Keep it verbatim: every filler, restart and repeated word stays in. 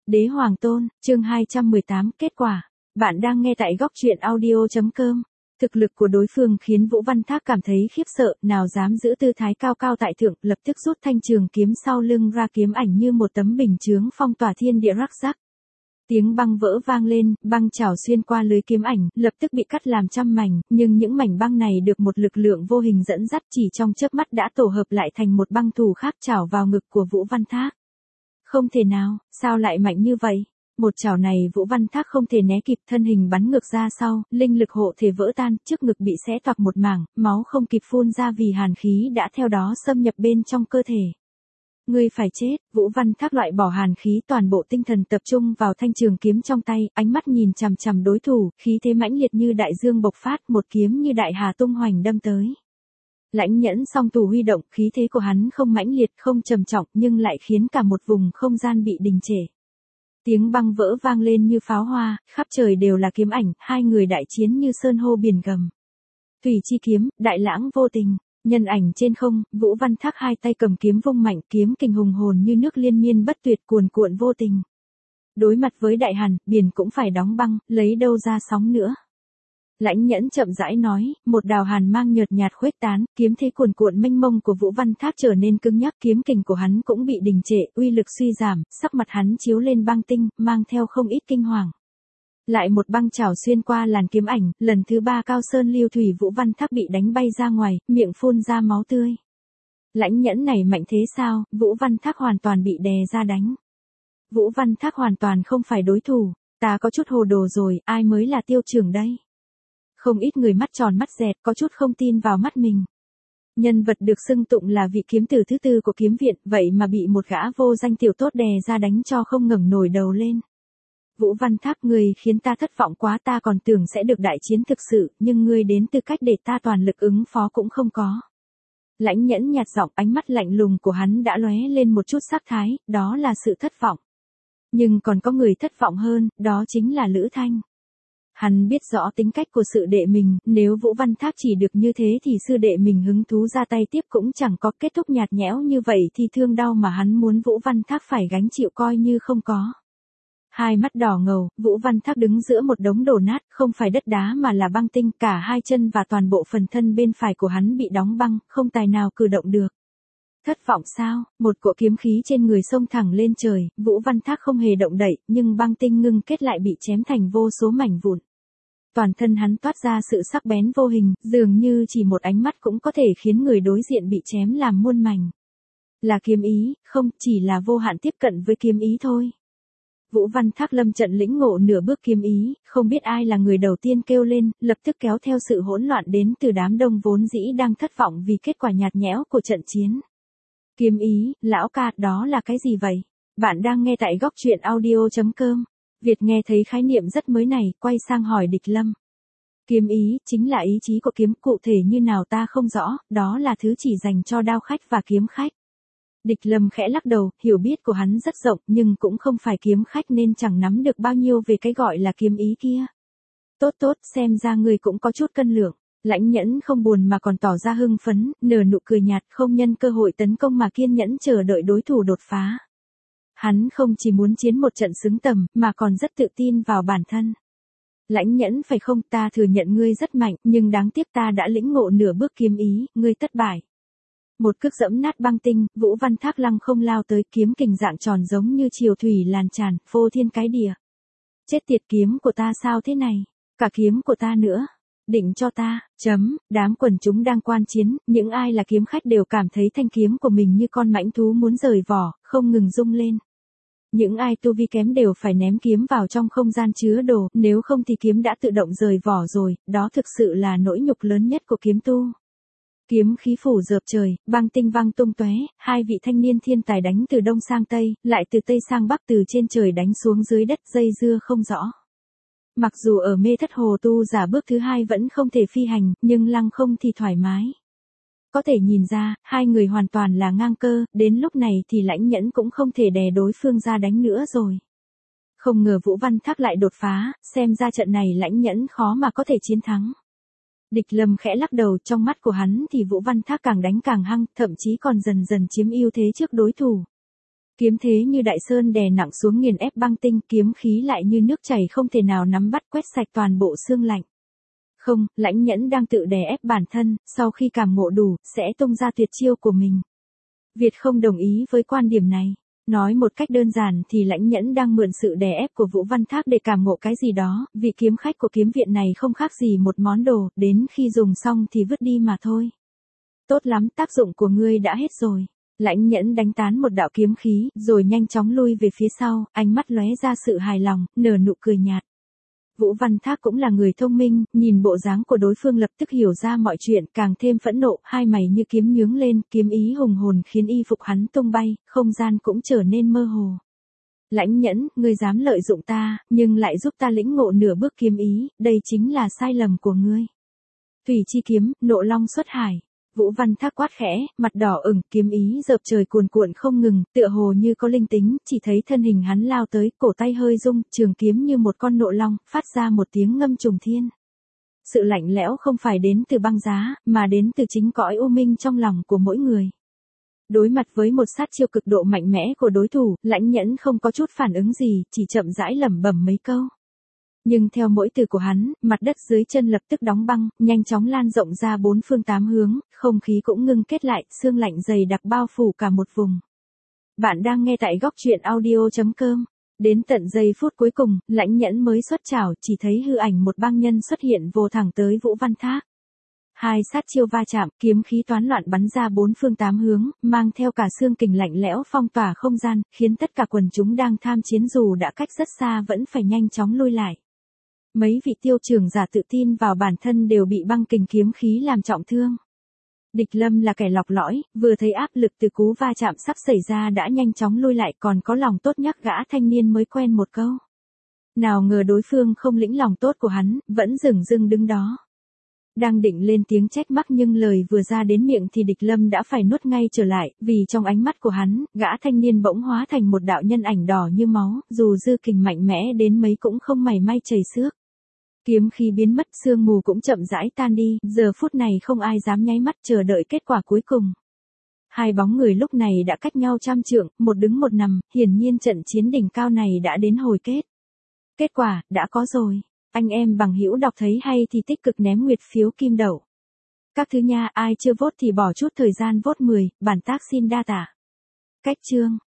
Đế Hoàng Tôn, chương hai trăm mười tám, kết quả. Bạn đang nghe tại góc truyện audio chấm com. Thực lực của đối phương khiến Vũ Văn Thác cảm thấy khiếp sợ, nào dám giữ tư thái cao cao tại thượng, lập tức rút thanh trường kiếm sau lưng ra, kiếm ảnh như một tấm bình chướng phong tỏa thiên địa rắc rắc. Tiếng băng vỡ vang lên, băng chảo xuyên qua lưới kiếm ảnh, lập tức bị cắt làm trăm mảnh, nhưng những mảnh băng này được một lực lượng vô hình dẫn dắt, chỉ trong chớp mắt đã tổ hợp lại thành một băng thủ khác chảo vào ngực của Vũ Văn Thác. Không thể nào, sao lại mạnh như vậy? Một chảo này Vũ Văn Thác không thể né kịp, thân hình bắn ngược ra sau, linh lực hộ thể vỡ tan, trước ngực bị xé toạc một mảng, máu không kịp phun ra vì hàn khí đã theo đó xâm nhập bên trong cơ thể. Ngươi phải chết. Vũ Văn Thác loại bỏ hàn khí, toàn bộ tinh thần tập trung vào thanh trường kiếm trong tay, ánh mắt nhìn chằm chằm đối thủ, khí thế mãnh liệt như đại dương bộc phát, một kiếm như đại hà tung hoành đâm tới. Lãnh Nhẫn song thủ huy động, khí thế của hắn không mãnh liệt, không trầm trọng, nhưng lại khiến cả một vùng không gian bị đình trệ. Tiếng băng vỡ vang lên như pháo hoa, khắp trời đều là kiếm ảnh, hai người đại chiến như sơn hô biển gầm. Thủy chi kiếm, đại lãng vô tình. Nhân ảnh trên không, Vũ Văn Thác hai tay cầm kiếm vung mạnh, kiếm kình hùng hồn như nước liên miên bất tuyệt, cuồn cuộn vô tình. Đối mặt với đại hàn, biển cũng phải đóng băng, lấy đâu ra sóng nữa. Lãnh Nhẫn chậm rãi nói, một đào hàn mang nhợt nhạt khuếch tán, kiếm thế cuồn cuộn mênh mông của Vũ Văn Thác trở nên cứng nhắc, kiếm kình của hắn cũng bị đình trệ, uy lực suy giảm, sắc mặt hắn chiếu lên băng tinh, mang theo không ít kinh hoàng. Lại một băng chảo xuyên qua làn kiếm ảnh, lần thứ ba cao sơn lưu thủy, Vũ Văn Thác bị đánh bay ra ngoài, miệng phun ra máu tươi. Lãnh Nhẫn này mạnh thế sao? Vũ Văn Thác hoàn toàn bị đè ra đánh. Vũ Văn Thác hoàn toàn không phải đối thủ, ta có chút hồ đồ rồi, ai mới là tiêu trưởng đây? Không ít người mắt tròn mắt dẹt, có chút không tin vào mắt mình. Nhân vật được xưng tụng là vị kiếm tử thứ tư của kiếm viện, vậy mà bị một gã vô danh tiểu tốt đè ra đánh cho không ngẩng nổi đầu lên. Vũ Văn Thác, ngươi khiến ta thất vọng quá, ta còn tưởng sẽ được đại chiến thực sự, nhưng ngươi đến tư cách để ta toàn lực ứng phó cũng không có. Lãnh Nhẫn nhạt giọng, ánh mắt lạnh lùng của hắn đã lóe lên một chút sắc thái, đó là sự thất vọng. Nhưng còn có người thất vọng hơn, đó chính là Lữ Thanh. Hắn biết rõ tính cách của sư đệ mình, nếu Vũ Văn Thác chỉ được như thế thì sư đệ mình hứng thú ra tay tiếp cũng chẳng có, kết thúc nhạt nhẽo như vậy thì thương đau mà hắn muốn Vũ Văn Thác phải gánh chịu coi như không có. Hai mắt đỏ ngầu, Vũ Văn Thác đứng giữa một đống đổ nát, không phải đất đá mà là băng tinh, cả hai chân và toàn bộ phần thân bên phải của hắn bị đóng băng, không tài nào cử động được. Thất vọng sao? Một cỗ kiếm khí trên người xông thẳng lên trời, Vũ Văn Thác không hề động đậy, nhưng băng tinh ngưng kết lại bị chém thành vô số mảnh vụn. Toàn thân hắn toát ra sự sắc bén vô hình, dường như chỉ một ánh mắt cũng có thể khiến người đối diện bị chém làm muôn mảnh. Là kiếm ý, không, chỉ là vô hạn tiếp cận với kiếm ý thôi. Vũ Văn Thác lâm trận lĩnh ngộ nửa bước kiếm ý, không biết ai là người đầu tiên kêu lên, lập tức kéo theo sự hỗn loạn đến từ đám đông vốn dĩ đang thất vọng vì kết quả nhạt nhẽo của trận chiến. Kiếm ý, lão ca, đó là cái gì vậy? Bạn đang nghe tại góc truyện audio chấm com. Việt nghe thấy khái niệm rất mới này, quay sang hỏi Địch Lâm. Kiếm ý, chính là ý chí của kiếm, cụ thể như nào ta không rõ, đó là thứ chỉ dành cho đao khách và kiếm khách. Địch Lâm khẽ lắc đầu, hiểu biết của hắn rất rộng, nhưng cũng không phải kiếm khách nên chẳng nắm được bao nhiêu về cái gọi là kiếm ý kia. Tốt tốt, xem ra người cũng có chút cân lượng. Lãnh Nhẫn không buồn mà còn tỏ ra hưng phấn, nở nụ cười nhạt, không nhân cơ hội tấn công mà kiên nhẫn chờ đợi đối thủ đột phá. Hắn không chỉ muốn chiến một trận xứng tầm, mà còn rất tự tin vào bản thân. Lãnh Nhẫn, phải không, ta thừa nhận ngươi rất mạnh, nhưng đáng tiếc ta đã lĩnh ngộ nửa bước kiếm ý, ngươi thất bại. Một cước dẫm nát băng tinh, Vũ Văn Thác lăng không lao tới, kiếm kình dạng tròn giống như triều thủy lan tràn, phô thiên cái địa. Chết tiệt, kiếm của ta sao thế này? Cả kiếm của ta nữa. Định cho ta, chấm, đám quần chúng đang quan chiến, những ai là kiếm khách đều cảm thấy thanh kiếm của mình như con mãnh thú muốn rời vỏ, không ngừng rung lên. Những ai tu vi kém đều phải ném kiếm vào trong không gian chứa đồ, nếu không thì kiếm đã tự động rời vỏ rồi, đó thực sự là nỗi nhục lớn nhất của kiếm tu. Kiếm khí phủ dợp trời, băng tinh văng tung tóe, hai vị thanh niên thiên tài đánh từ đông sang tây, lại từ tây sang bắc, từ trên trời đánh xuống dưới đất, dây dưa không rõ. Mặc dù ở mê thất hồ tu giả bước thứ hai vẫn không thể phi hành, nhưng lăng không thì thoải mái. Có thể nhìn ra, hai người hoàn toàn là ngang cơ, đến lúc này thì Lãnh Nhẫn cũng không thể đè đối phương ra đánh nữa rồi. Không ngờ Vũ Văn Thác lại đột phá, xem ra trận này Lãnh Nhẫn khó mà có thể chiến thắng. Địch Lâm khẽ lắc đầu, trong mắt của hắn thì Vũ Văn Thác càng đánh càng hăng, thậm chí còn dần dần chiếm ưu thế trước đối thủ. Kiếm thế như đại sơn đè nặng xuống nghiền ép băng tinh, kiếm khí lại như nước chảy không thể nào nắm bắt quét sạch toàn bộ xương lạnh. Không, Lãnh Nhẫn đang tự đè ép bản thân, sau khi cảm ngộ đủ, sẽ tung ra tuyệt chiêu của mình. Việt không đồng ý với quan điểm này. Nói một cách đơn giản thì Lãnh Nhẫn đang mượn sự đè ép của Vũ Văn Thác để cảm ngộ cái gì đó, vị kiếm khách của kiếm viện này không khác gì một món đồ, đến khi dùng xong thì vứt đi mà thôi. Tốt lắm, tác dụng của ngươi đã hết rồi. Lãnh Nhẫn đánh tán một đạo kiếm khí, rồi nhanh chóng lui về phía sau, ánh mắt lóe ra sự hài lòng, nở nụ cười nhạt. Vũ Văn Thác cũng là người thông minh, nhìn bộ dáng của đối phương lập tức hiểu ra mọi chuyện, càng thêm phẫn nộ, hai mày như kiếm nhướng lên, kiếm ý hùng hồn khiến y phục hắn tung bay, không gian cũng trở nên mơ hồ. Lãnh Nhẫn, ngươi dám lợi dụng ta, nhưng lại giúp ta lĩnh ngộ nửa bước kiếm ý, đây chính là sai lầm của ngươi. Thủy chi kiếm, nộ long xuất hải. Vũ Văn Thác quát khẽ, mặt đỏ ửng, kiếm ý dợp trời cuồn cuộn không ngừng, tựa hồ như có linh tính, chỉ thấy thân hình hắn lao tới, cổ tay hơi rung, trường kiếm như một con nộ long, phát ra một tiếng ngâm trùng thiên. Sự lạnh lẽo không phải đến từ băng giá, mà đến từ chính cõi u minh trong lòng của mỗi người. Đối mặt với một sát chiêu cực độ mạnh mẽ của đối thủ, Lãnh Nhẫn không có chút phản ứng gì, chỉ chậm rãi lẩm bẩm mấy câu. Nhưng theo mỗi từ của hắn, mặt đất dưới chân lập tức đóng băng, nhanh chóng lan rộng ra bốn phương tám hướng, không khí cũng ngưng kết lại, sương lạnh dày đặc bao phủ cả một vùng. Bạn đang nghe tại góc truyện audio chấm com. Đến tận giây phút cuối cùng, Lãnh Nhẫn mới xuất chảo, chỉ thấy hư ảnh một băng nhân xuất hiện vồ thẳng tới Vũ Văn Thác. Hai sát chiêu va chạm, kiếm khí toán loạn bắn ra bốn phương tám hướng, mang theo cả xương kình lạnh lẽo phong tỏa không gian, khiến tất cả quần chúng đang tham chiến dù đã cách rất xa vẫn phải nhanh chóng lui lại. Mấy vị tiêu trưởng giả tự tin vào bản thân đều bị băng kình kiếm khí làm trọng thương. Địch Lâm là kẻ lọc lõi, vừa thấy áp lực từ cú va chạm sắp xảy ra đã nhanh chóng lui lại, còn có lòng tốt nhắc gã thanh niên mới quen một câu. Nào ngờ đối phương không lĩnh lòng tốt của hắn, vẫn dửng dưng đứng đó. Đang định lên tiếng trách móc nhưng lời vừa ra đến miệng thì Địch Lâm đã phải nuốt ngay trở lại, vì trong ánh mắt của hắn, gã thanh niên bỗng hóa thành một đạo nhân ảnh đỏ như máu, dù dư kình mạnh mẽ đến mấy cũng không mảy may chảy xước. Kiếm khí biến mất, sương mù cũng chậm rãi tan đi, giờ phút này không ai dám nháy mắt chờ đợi kết quả cuối cùng. Hai bóng người lúc này đã cách nhau trăm trượng, một đứng một nằm, hiển nhiên trận chiến đỉnh cao này đã đến hồi kết. Kết quả, đã có rồi. Anh em bằng hữu đọc thấy hay thì tích cực ném nguyệt phiếu kim đậu. Các thứ nha, ai chưa vote thì bỏ chút thời gian vote mười, bản tác xin đa tả. Cách chương